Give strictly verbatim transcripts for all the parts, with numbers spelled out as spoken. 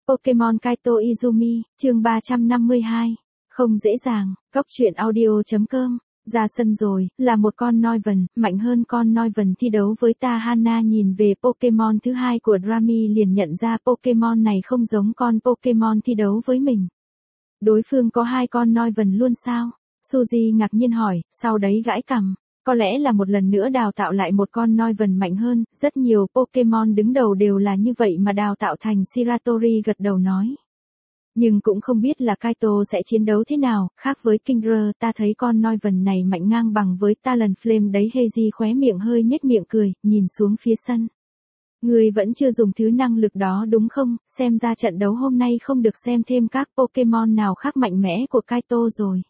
Pokemon Kaito Izumi, chương ba trăm năm mươi hai. Không dễ dàng, cóc truyện audio.com. Ra sân rồi, là một con Noivern, mạnh hơn con Noivern thi đấu với ta. Hana nhìn về Pokemon thứ hai của Drami liền nhận ra Pokemon này không giống con Pokemon thi đấu với mình. Đối phương có hai con Noivern luôn sao? Suzy ngạc nhiên hỏi, sau đấy gãi cằm. Có lẽ là một lần nữa đào tạo lại một con Noivern mạnh hơn, rất nhiều Pokemon đứng đầu đều là như vậy mà đào tạo thành Shiratori gật đầu nói. Nhưng cũng không biết là Kaito sẽ chiến đấu thế nào, khác với Kingler ta thấy con Noivern này mạnh ngang bằng với Talonflame đấy. Heiji khóe miệng hơi nhếch miệng cười, nhìn xuống phía sân. Người vẫn chưa dùng thứ năng lực đó đúng không, xem ra trận đấu hôm nay không được xem thêm các Pokemon nào khác mạnh mẽ của Kaito rồi.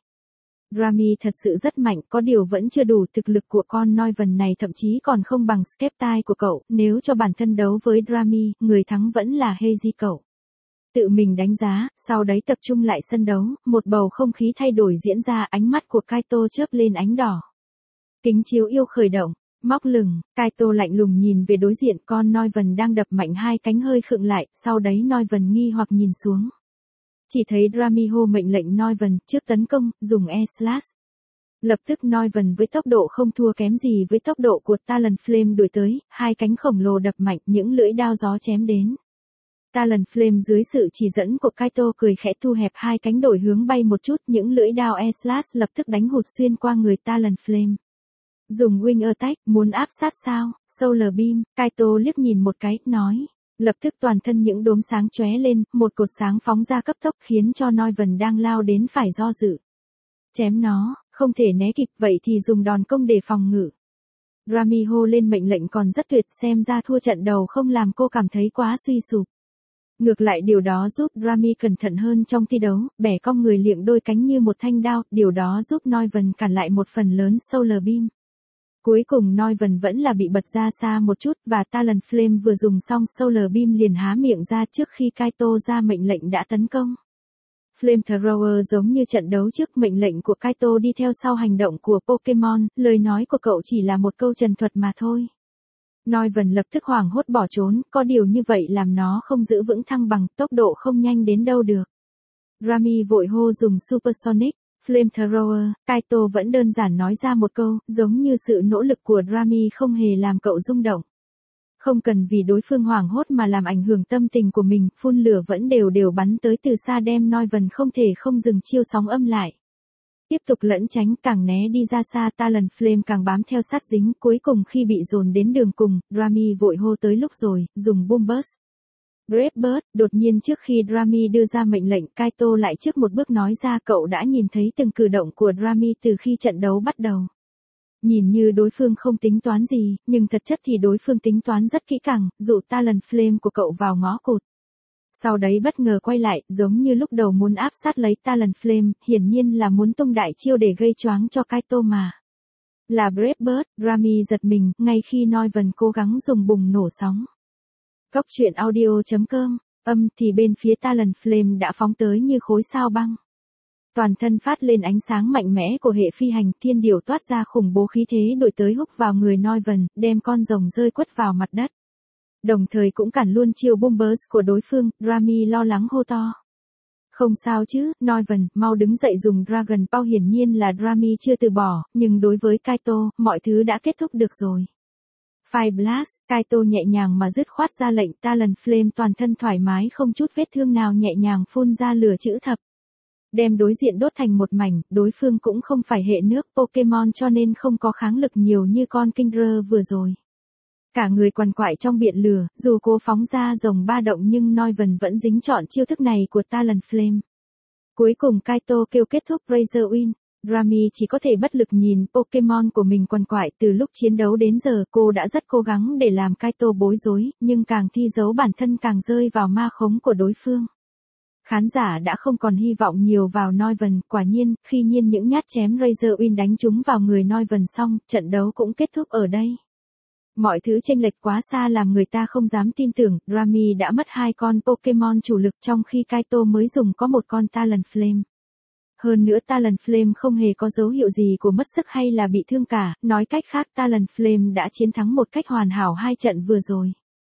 Drami thật sự rất mạnh, có điều vẫn chưa đủ. Thực lực của con Noivern này thậm chí còn không bằng Sceptile của cậu, nếu cho bản thân đấu với Drami, người thắng vẫn là Heiji cậu. Tự mình đánh giá, sau đấy tập trung lại sân đấu, một bầu không khí thay đổi diễn ra. Ánh mắt của Kaito chớp lên ánh đỏ. Kính chiếu yêu khởi động, móc lửng, Kaito lạnh lùng nhìn về đối diện. Con Noivern đang đập mạnh hai cánh hơi khựng lại, sau đấy Noivern nghi hoặc nhìn xuống. Chỉ thấy Drami hô mệnh lệnh Noivern trước tấn công, dùng E-Slash. Lập tức Noivern với tốc độ không thua kém gì với tốc độ của Talonflame đuổi tới, hai cánh khổng lồ đập mạnh, những lưỡi đao gió chém đến. Talonflame dưới sự chỉ dẫn của Kaito cười khẽ thu hẹp hai cánh đổi hướng bay một chút, những lưỡi đao E-Slash lập tức đánh hụt xuyên qua người Talonflame. Dùng Wing Attack, muốn áp sát sao? Solar Beam, Kaito liếc nhìn một cái, nói. Lập tức toàn thân những đốm sáng chóe lên, một cột sáng phóng ra cấp tốc khiến cho Noivern đang lao đến phải do dự. Chém nó, không thể né kịp, vậy thì dùng đòn công để phòng ngự. Drami hô lên mệnh lệnh còn rất tuyệt, xem ra thua trận đầu không làm cô cảm thấy quá suy sụp. Ngược lại điều đó giúp Drami cẩn thận hơn trong thi đấu, bẻ cong người liệng đôi cánh như một thanh đao, điều đó giúp Noivern cản lại một phần lớn Solar Beam. Cuối cùng Noivern vẫn là bị bật ra xa một chút, và Talonflame vừa dùng xong Solar Beam liền há miệng ra trước khi Kaito ra mệnh lệnh đã tấn công. Flamethrower giống như trận đấu trước, mệnh lệnh của Kaito đi theo sau hành động của Pokemon, lời nói của cậu chỉ là một câu trần thuật mà thôi. Noivern lập tức hoảng hốt bỏ trốn, có điều như vậy làm nó không giữ vững thăng bằng, tốc độ không nhanh đến đâu được. Drami vội hô dùng Supersonic. Flamethrower, Kaito vẫn đơn giản nói ra một câu, giống như sự nỗ lực của Drami không hề làm cậu rung động. Không cần vì đối phương hoảng hốt mà làm ảnh hưởng tâm tình của mình, phun lửa vẫn đều đều bắn tới từ xa đem Noivern không thể không dừng chiêu sóng âm lại. Tiếp tục lẫn tránh, càng né đi ra xa Talonflame càng bám theo sát dính, cuối cùng khi bị dồn đến đường cùng, Drami vội hô tới lúc rồi, dùng Boom Burst. Brave Bird, đột nhiên trước khi Drami đưa ra mệnh lệnh, Kaito lại trước một bước nói ra cậu đã nhìn thấy từng cử động của Drami từ khi trận đấu bắt đầu. Nhìn như đối phương không tính toán gì, nhưng thật chất thì đối phương tính toán rất kỹ càng, dụ Talonflame của cậu vào ngõ cụt. Sau đấy bất ngờ quay lại, giống như lúc đầu muốn áp sát lấy Talonflame, hiển nhiên là muốn tung đại chiêu để gây choáng cho Kaito mà. Là Brave Bird, Drami giật mình, ngay khi Noivern cố gắng dùng bùng nổ sóng. Cóc truyện audio.com, âm thì bên phía Talonflame đã phóng tới như khối sao băng. Toàn thân phát lên ánh sáng mạnh mẽ của hệ phi hành, thiên điều toát ra khủng bố khí thế đuổi tới húc vào người Noivern, đem con rồng rơi quất vào mặt đất. Đồng thời cũng cản luôn chiêu Boom Burst của đối phương, Drami lo lắng hô to. Không sao chứ, Noivern, mau đứng dậy dùng Dragon Ball. Hiển nhiên là Drami chưa từ bỏ, nhưng đối với Kaito, mọi thứ đã kết thúc được rồi. Fire Blast, Kaito nhẹ nhàng mà dứt khoát ra lệnh, Talonflame toàn thân thoải mái không chút vết thương nào nhẹ nhàng phun ra lửa chữ thập. Đem đối diện đốt thành một mảnh, đối phương cũng không phải hệ nước Pokemon cho nên không có kháng lực nhiều như con Kingler vừa rồi. Cả người quằn quại trong biển lửa, dù cố phóng ra rồng ba động nhưng Noivern vẫn dính trọn chiêu thức này của Talonflame. Cuối cùng Kaito kêu kết thúc Razor Wind. Drami chỉ có thể bất lực nhìn Pokemon của mình quằn quại. Từ lúc chiến đấu đến giờ cô đã rất cố gắng để làm Kaito bối rối, nhưng càng thi đấu bản thân càng rơi vào ma khống của đối phương. Khán giả đã không còn hy vọng nhiều vào Noivern, quả nhiên, khi nhiên những nhát chém Razor Wind đánh trúng vào người Noivern xong, trận đấu cũng kết thúc ở đây. Mọi thứ chênh lệch quá xa làm người ta không dám tin tưởng, Drami đã mất hai con Pokemon chủ lực trong khi Kaito mới dùng có một con Talonflame. Hơn nữa Talonflame không hề có dấu hiệu gì của mất sức hay là bị thương cả, nói cách khác Talonflame đã chiến thắng một cách hoàn hảo hai trận vừa rồi.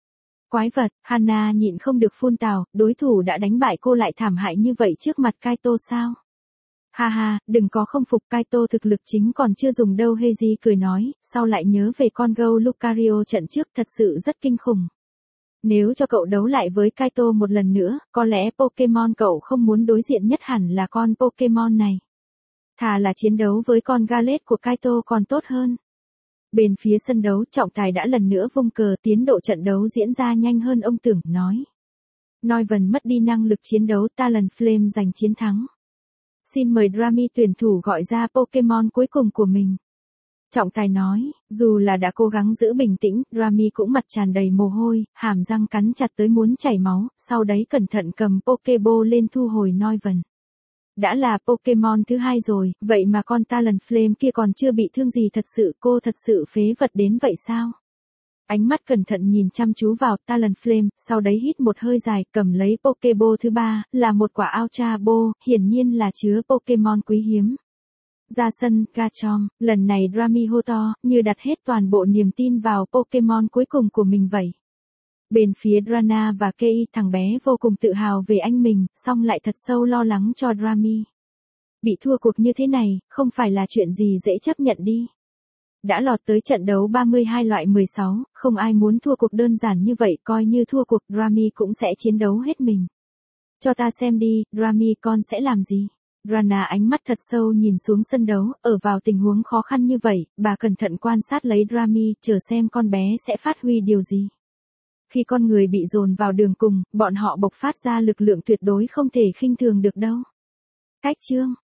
Quái vật, Hana nhịn không được phun tào, đối thủ đã đánh bại cô lại thảm hại như vậy trước mặt Kaito sao? Ha ha, đừng có không phục, Kaito thực lực chính còn chưa dùng đâu, Heiji cười nói, sau lại nhớ về con gâu Lucario trận trước thật sự rất kinh khủng. Nếu cho cậu đấu lại với Kaito một lần nữa, có lẽ Pokemon cậu không muốn đối diện nhất hẳn là con Pokemon này. Thà là chiến đấu với con Gallet của Kaito còn tốt hơn. Bên phía sân đấu, trọng tài đã lần nữa vung cờ, tiến độ trận đấu diễn ra nhanh hơn ông tưởng, nói. Noivern mất đi năng lực chiến đấu, Talonflame giành chiến thắng. Xin mời Drami tuyển thủ gọi ra Pokemon cuối cùng của mình. Trọng tài nói, dù là đã cố gắng giữ bình tĩnh, Drami cũng mặt tràn đầy mồ hôi, hàm răng cắn chặt tới muốn chảy máu, sau đấy cẩn thận cầm Pokeball lên thu hồi Noivern. Đã là Pokemon thứ hai rồi, vậy mà con Talonflame kia còn chưa bị thương gì, thật sự cô thật sự phế vật đến vậy sao? Ánh mắt cẩn thận nhìn chăm chú vào Talonflame, sau đấy hít một hơi dài, cầm lấy Pokeball thứ ba, là một quả Ultra Ball, hiển nhiên là chứa Pokemon quý hiếm. Ra sân, Garchomp, lần này Drami hô to, như đặt hết toàn bộ niềm tin vào Pokemon cuối cùng của mình vậy. Bên phía Drana và Kei, thằng bé vô cùng tự hào về anh mình, song lại thật sâu lo lắng cho Drami. Bị thua cuộc như thế này, không phải là chuyện gì dễ chấp nhận đi. Đã lọt tới trận đấu ba mươi hai loại mười sáu, không ai muốn thua cuộc đơn giản như vậy, coi như thua cuộc, Drami cũng sẽ chiến đấu hết mình. Cho ta xem đi, Drami con sẽ làm gì? Drana ánh mắt thật sâu nhìn xuống sân đấu, ở vào tình huống khó khăn như vậy, bà cẩn thận quan sát lấy Drami, chờ xem con bé sẽ phát huy điều gì. Khi con người bị dồn vào đường cùng, bọn họ bộc phát ra lực lượng tuyệt đối không thể khinh thường được đâu. Cách chương